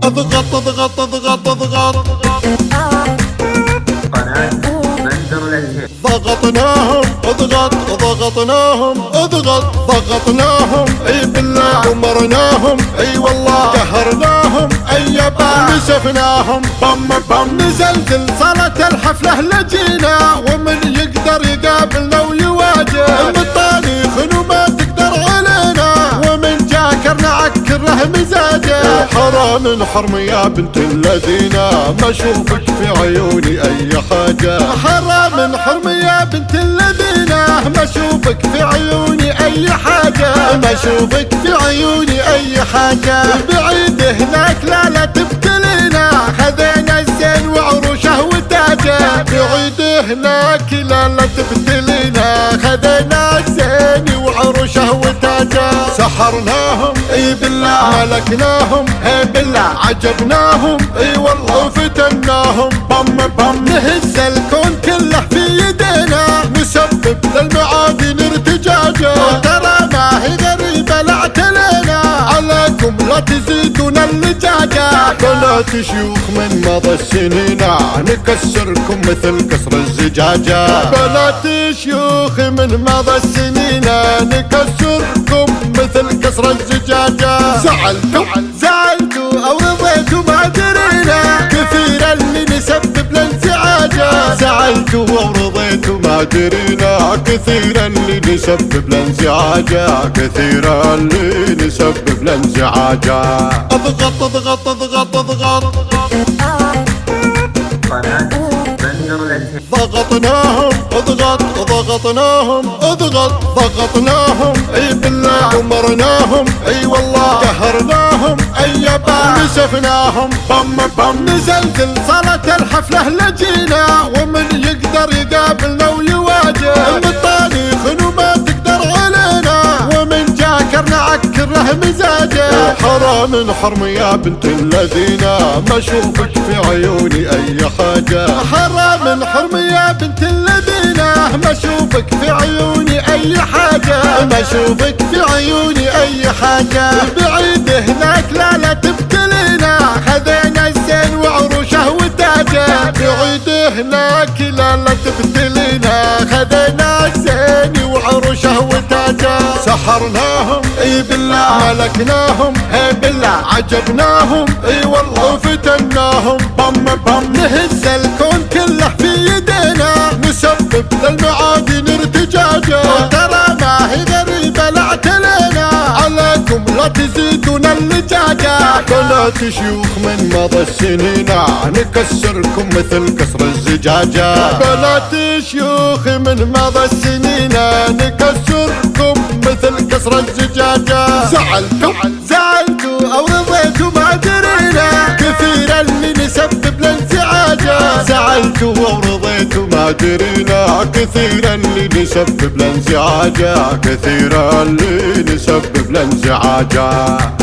اضغط اضغط اضغط اضغط قناة بندر الأزهر. ضغطناهم اضغط ضغطناهم اضغط ضغطناهم اي بالله ومرناهم اي والله قهرناهم اي يابا نسفناهم بم بم نزلزل صارت الحفله لجينا ومن يقدر يقابلنا ويواجه البطانيخ وما تقدر علينا ومن جاكر نعكر له مزاجه حرام حرم يا بنت الذين ما اشوفك في عيوني اي حاجه حرام حرم يا بنت الذين ما اشوفك في عيوني اي حاجه ما اشوفك في عيوني اي حاجه بعيد هناك لا تبتلينا خذينا الزين وعروشه وتاجه بعيد هناك لا تبتلينا خذينا الزين وعروشه وتاجه سحرناهم اي بالله ملكناهم اي بالله عجبناهم اي والله فتناهم بم بم نهز الكون كله في يدينا نسبب للمعادن ارتجاجه ترى ما هي غريبه لا اعتلينا عليكم لا تزيدون اللجاجه بنات شيوخ من مضى السنين نكسركم مثل كسر الزجاجه بنات شيوخ من مضى السنين نكسركم مثل كسر الزجاجه زعلتوا او رضيتوا ما درينا كثير اللي نسبب لانزعاجه زعلتوا او رضيتوا ما درينا كثير اللي نسبب لانزعاجه كثير اللي نسبب لانزعاجه اضغط اضغط اضغط اضغط قناة بندر الأزهر. ضغطناهم اضغط ضغطناهم اضغط ضغطناهم اي بالله ومرناهم اي والله قهرناهم اي يابا نسفناهم بم بم نزلزل صارت الحفله لجينا ومن يقدر يقابلنا ويواجه البطانيخ وما تقدر علينا ومن جاكر نعكر له مزاجه حرام حرم يا بنت الذين ما اشوفك في عيوني اي حاجه حرام حرم يا بنت الذين ما اشوفك في عيوني اي حاجه ما اشوفك في عيوني اي حاجه بعيد هناك لا تبتلينا خذينا الزين وعروشه وتاجه بعيد هناك لا تبتلينا خذينا الزين وعروشه وتاجه سحرناهم اي بالله ملكناهم اي بالله عجبناهم اي والله فتناهم بم بم نهز الكون كله في يدينا نسبب للمعادن ارتجاجه ترى ما هي غريبه لا اعتلينا عليكم لا تزيدون اللجاجه بنات شيوخ من مضى السنين نكسركم مثل كسر الزجاجه بنات شيوخ من مضى السنين نكسركم مثل كسر الزجاجه زعلتوا او رضيتوا ما درينا كثير اللي نسبب لانزعاجه زعلتوا او رضيتوا ما درينا كثير اللي نسبب لانزعاجه كثير اللي نسبب لانزعاجه